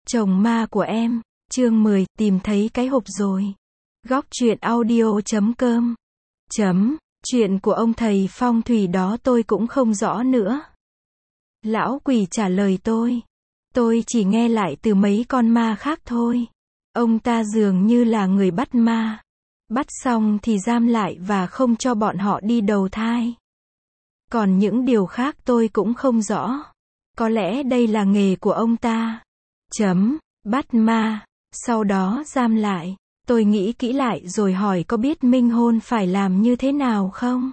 Chồng ma của em, chương 10, tìm thấy cái hộp rồi. Góc truyện audio.com. Chuyện của ông thầy phong thủy đó tôi cũng không rõ nữa. Lão quỷ trả lời tôi chỉ nghe lại từ mấy con ma khác thôi. Ông ta dường như là người bắt ma. Bắt xong thì giam lại và không cho bọn họ đi đầu thai. Còn những điều khác tôi cũng không rõ. Có lẽ đây là nghề của ông ta. Bắt ma, sau đó giam lại. Tôi nghĩ kỹ lại rồi hỏi có biết minh hôn phải làm như thế nào không?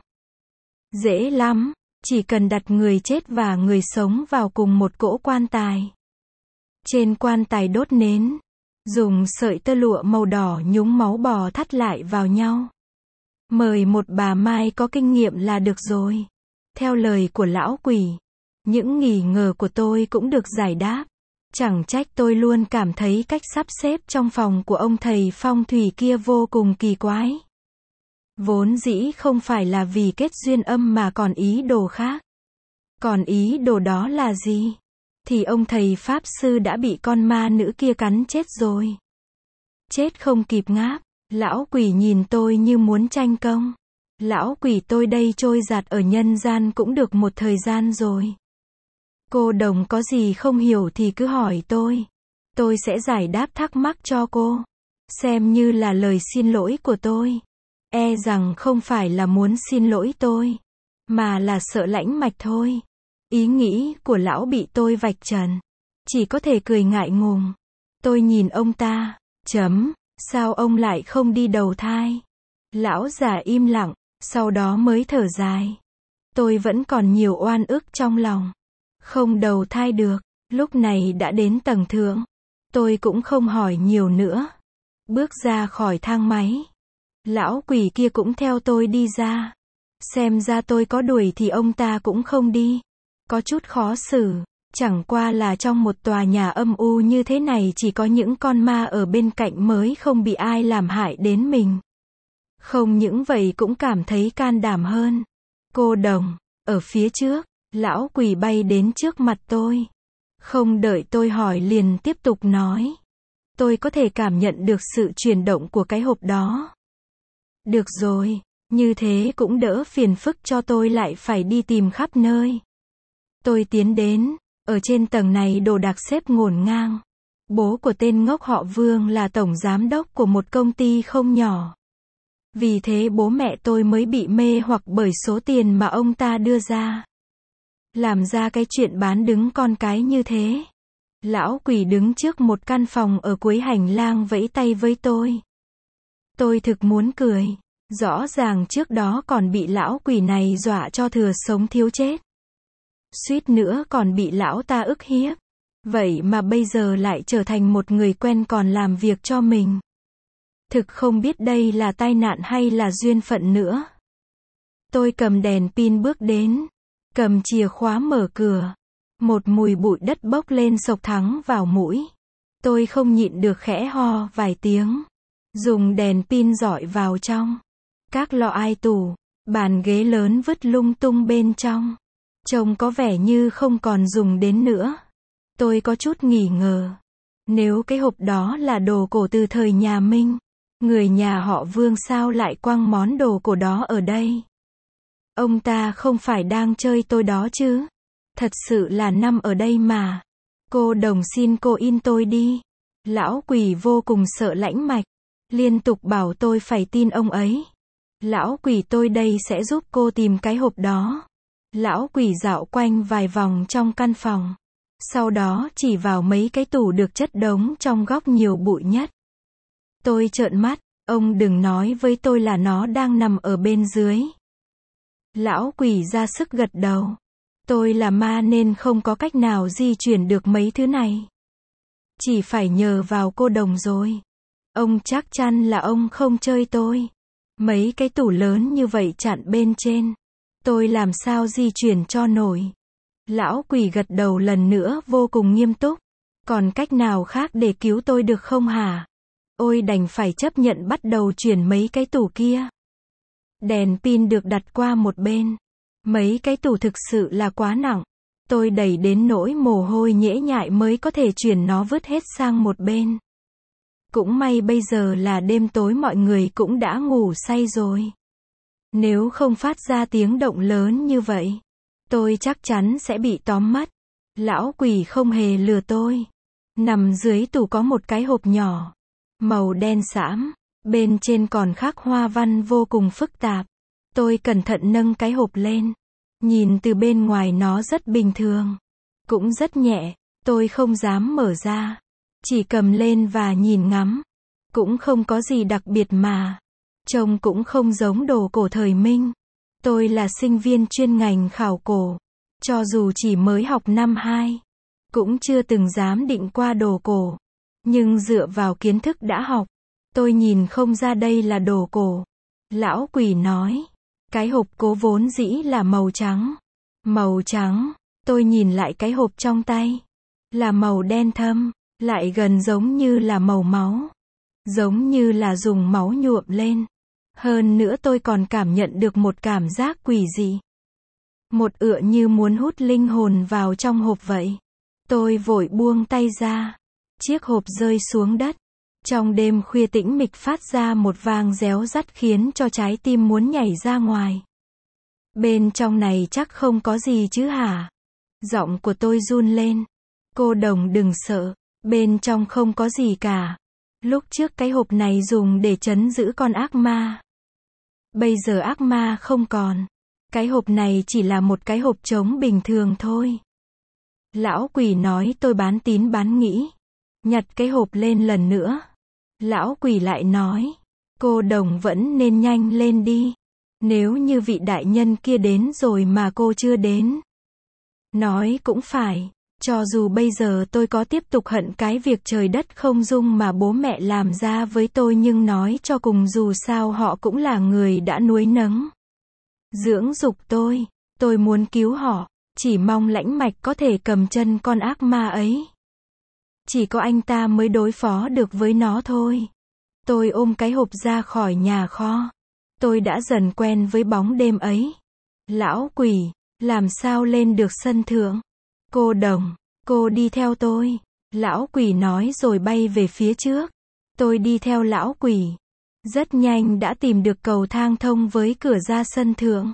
Dễ lắm, chỉ cần đặt người chết và người sống vào cùng một cỗ quan tài. Trên quan tài đốt nến, dùng sợi tơ lụa màu đỏ nhúng máu bò thắt lại vào nhau. Mời một bà Mai có kinh nghiệm là được rồi. Theo lời của lão quỷ, những nghi ngờ của tôi cũng được giải đáp. Chẳng trách tôi luôn cảm thấy cách sắp xếp trong phòng của ông thầy phong thủy kia vô cùng kỳ quái. Vốn dĩ không phải là vì kết duyên âm mà còn ý đồ khác. Còn ý đồ đó là gì? Thì ông thầy pháp sư đã bị con ma nữ kia cắn chết rồi. Chết không kịp ngáp, lão quỷ nhìn tôi như muốn tranh công. Lão quỷ tôi đây trôi dạt ở nhân gian cũng được một thời gian rồi. Cô đồng có gì không hiểu thì cứ hỏi tôi sẽ giải đáp thắc mắc cho cô. Xem như là lời xin lỗi của tôi. E rằng không phải là muốn xin lỗi tôi, mà là sợ lãnh mạch thôi. Ý nghĩ của lão bị tôi vạch trần. Chỉ có thể cười ngại ngùng. Tôi nhìn ông ta, sao ông lại không đi đầu thai? Lão già im lặng, sau đó mới thở dài. Tôi vẫn còn nhiều oan ức trong lòng. Không đầu thai được, lúc này đã đến tầng thượng. Tôi cũng không hỏi nhiều nữa. Bước ra khỏi thang máy. Lão quỷ kia cũng theo tôi đi ra. Xem ra tôi có đuổi thì ông ta cũng không đi. Có chút khó xử. Chẳng qua là trong một tòa nhà âm u như thế này chỉ có những con ma ở bên cạnh mới không bị ai làm hại đến mình. Không những vậy cũng cảm thấy can đảm hơn. Cô đồng, ở phía trước. Lão quỷ bay đến trước mặt tôi. Không đợi tôi hỏi liền tiếp tục nói. Tôi có thể cảm nhận được sự chuyển động của cái hộp đó. Được rồi, như thế cũng đỡ phiền phức cho tôi lại phải đi tìm khắp nơi. Tôi tiến đến, ở trên tầng này đồ đạc xếp ngổn ngang. Bố của tên ngốc họ Vương là tổng giám đốc của một công ty không nhỏ. Vì thế bố mẹ tôi mới bị mê hoặc bởi số tiền mà ông ta đưa ra. Làm ra cái chuyện bán đứng con cái như thế. Lão quỷ đứng trước một căn phòng ở cuối hành lang vẫy tay với tôi. Tôi thực muốn cười. Rõ ràng trước đó còn bị lão quỷ này dọa cho thừa sống thiếu chết. Suýt nữa còn bị lão ta ức hiếp. Vậy mà bây giờ lại trở thành một người quen còn làm việc cho mình. Thực không biết đây là tai nạn hay là duyên phận nữa. Tôi cầm đèn pin bước đến. Cầm chìa khóa mở cửa. Một mùi bụi đất bốc lên xộc thẳng vào mũi. Tôi không nhịn được khẽ ho vài tiếng. Dùng đèn pin rọi vào trong. Các lọ ai tủ, bàn ghế lớn vứt lung tung bên trong. Trông có vẻ như không còn dùng đến nữa. Tôi có chút nghi ngờ. Nếu cái hộp đó là đồ cổ từ thời nhà Minh, người nhà họ Vương sao lại quăng món đồ cổ đó ở đây? Ông ta không phải đang chơi tôi đó chứ? Thật sự là nằm ở đây mà. Cô đồng xin cô in tôi đi. Lão quỷ vô cùng sợ lãnh mạch. Liên tục bảo tôi phải tin ông ấy. Lão quỷ tôi đây sẽ giúp cô tìm cái hộp đó. Lão quỷ dạo quanh vài vòng trong căn phòng. Sau đó chỉ vào mấy cái tủ được chất đống trong góc nhiều bụi nhất. Tôi trợn mắt. Ông đừng nói với tôi là nó đang nằm ở bên dưới. Lão quỷ ra sức gật đầu. Tôi là ma nên không có cách nào di chuyển được mấy thứ này. Chỉ phải nhờ vào cô đồng rồi. Ông chắc chắn là ông không chơi tôi. Mấy cái tủ lớn như vậy chặn bên trên. Tôi làm sao di chuyển cho nổi. Lão quỷ gật đầu lần nữa vô cùng nghiêm túc. Còn cách nào khác để cứu tôi được không hả? Ôi đành phải chấp nhận bắt đầu chuyển mấy cái tủ kia. Đèn pin được đặt qua một bên. Mấy cái tủ thực sự là quá nặng. Tôi đẩy đến nỗi mồ hôi nhễ nhại mới có thể chuyển nó vứt hết sang một bên. Cũng may bây giờ là đêm tối, mọi người cũng đã ngủ say rồi. Nếu không phát ra tiếng động lớn như vậy, tôi chắc chắn sẽ bị tóm mất. Lão quỷ không hề lừa tôi. Nằm dưới tủ có một cái hộp nhỏ, màu đen sẫm, bên trên còn khắc hoa văn vô cùng phức tạp. Tôi cẩn thận nâng cái hộp lên. Nhìn từ bên ngoài nó rất bình thường, cũng rất nhẹ, tôi không dám mở ra. Chỉ cầm lên và nhìn ngắm. Cũng không có gì đặc biệt mà. Trông cũng không giống đồ cổ thời Minh. Tôi là sinh viên chuyên ngành khảo cổ. Cho dù chỉ mới học năm 2, cũng chưa từng dám định qua đồ cổ. Nhưng dựa vào kiến thức đã học, tôi nhìn không ra đây là đồ cổ. Lão quỷ nói, cái hộp cố vốn dĩ là màu trắng. Màu trắng, tôi nhìn lại cái hộp trong tay. Là màu đen thâm, lại gần giống như là màu máu. Giống như là dùng máu nhuộm lên. Hơn nữa tôi còn cảm nhận được một cảm giác quỷ dị. Một ựa như muốn hút linh hồn vào trong hộp vậy. Tôi vội buông tay ra. Chiếc hộp rơi xuống đất. Trong đêm khuya tĩnh mịch phát ra một vang réo rắt khiến cho trái tim muốn nhảy ra ngoài. Bên trong này chắc không có gì chứ hả? Giọng của tôi run lên. Cô đồng đừng sợ. Bên trong không có gì cả. Lúc trước cái hộp này dùng để trấn giữ con ác ma. Bây giờ ác ma không còn. Cái hộp này chỉ là một cái hộp trống bình thường thôi. Lão quỷ nói tôi bán tín bán nghi. Nhặt cái hộp lên lần nữa. Lão quỷ lại nói, cô đồng vẫn nên nhanh lên đi. Nếu như vị đại nhân kia đến rồi mà cô chưa đến. Nói cũng phải. Cho dù bây giờ tôi có tiếp tục hận cái việc trời đất không dung mà bố mẹ làm ra với tôi, nhưng nói cho cùng dù sao họ cũng là người đã nuôi nấng, dưỡng dục tôi muốn cứu họ, chỉ mong Lãnh Mạch có thể cầm chân con ác ma ấy. Chỉ có anh ta mới đối phó được với nó thôi. Tôi ôm cái hộp ra khỏi nhà kho. Tôi đã dần quen với bóng đêm ấy. Lão quỷ, làm sao lên được sân thượng? Cô đồng, cô đi theo tôi. Lão quỷ nói rồi bay về phía trước. Tôi đi theo lão quỷ. Rất nhanh đã tìm được cầu thang thông với cửa ra sân thượng.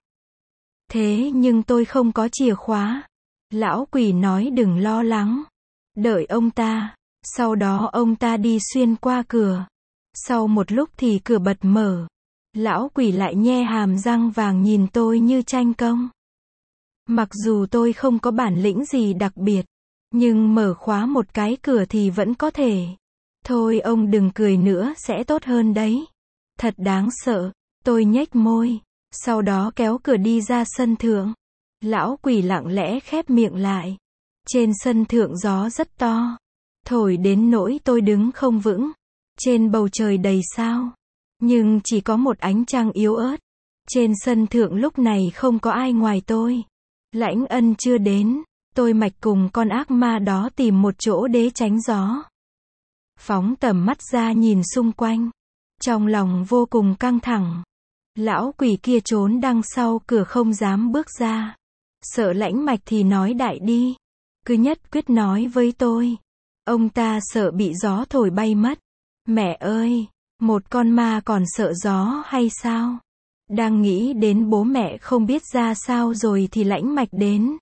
Thế nhưng tôi không có chìa khóa. Lão quỷ nói đừng lo lắng. Đợi ông ta. Sau đó ông ta đi xuyên qua cửa. Sau một lúc thì cửa bật mở. Lão quỷ lại nhe hàm răng vàng nhìn tôi như tranh công. Mặc dù tôi không có bản lĩnh gì đặc biệt, nhưng mở khóa một cái cửa thì vẫn có thể. Thôi ông đừng cười nữa sẽ tốt hơn đấy. Thật đáng sợ. Tôi nhếch môi. Sau đó kéo cửa đi ra sân thượng. Lão quỷ lặng lẽ khép miệng lại. Trên sân thượng gió rất to. Thổi đến nỗi tôi đứng không vững. Trên bầu trời đầy sao. Nhưng chỉ có một ánh trăng yếu ớt. Trên sân thượng lúc này không có ai ngoài tôi. Lãnh Ân chưa đến. Tôi mạch cùng con ác ma đó tìm một chỗ để tránh gió. Phóng tầm mắt ra nhìn xung quanh. Trong lòng vô cùng căng thẳng. Lão quỷ kia trốn đằng sau cửa không dám bước ra. Sợ Lãnh Mạch thì nói đại đi. Cứ nhất quyết nói với tôi. Ông ta sợ bị gió thổi bay mất. Mẹ ơi, một con ma còn sợ gió hay sao? Đang nghĩ đến bố mẹ không biết ra sao rồi thì Lãnh Mạch đến.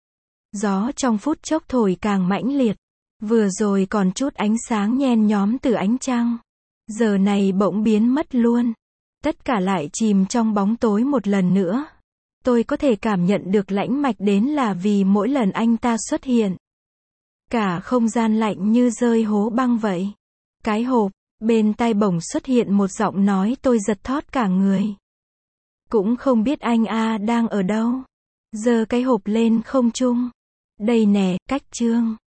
Gió trong phút chốc thổi càng mãnh liệt. Vừa rồi còn chút ánh sáng nhen nhóm từ ánh trăng. Giờ này bỗng biến mất luôn. Tất cả lại chìm trong bóng tối một lần nữa. Tôi có thể cảm nhận được Lãnh Mạch đến là vì mỗi lần anh ta xuất hiện. Cả không gian lạnh như rơi hố băng vậy. Cái hộp, bên tai bỗng xuất hiện một giọng nói tôi giật thót cả người. Cũng không biết anh đang ở đâu. Giơ cái hộp lên không trung. Đây nè, cách chương.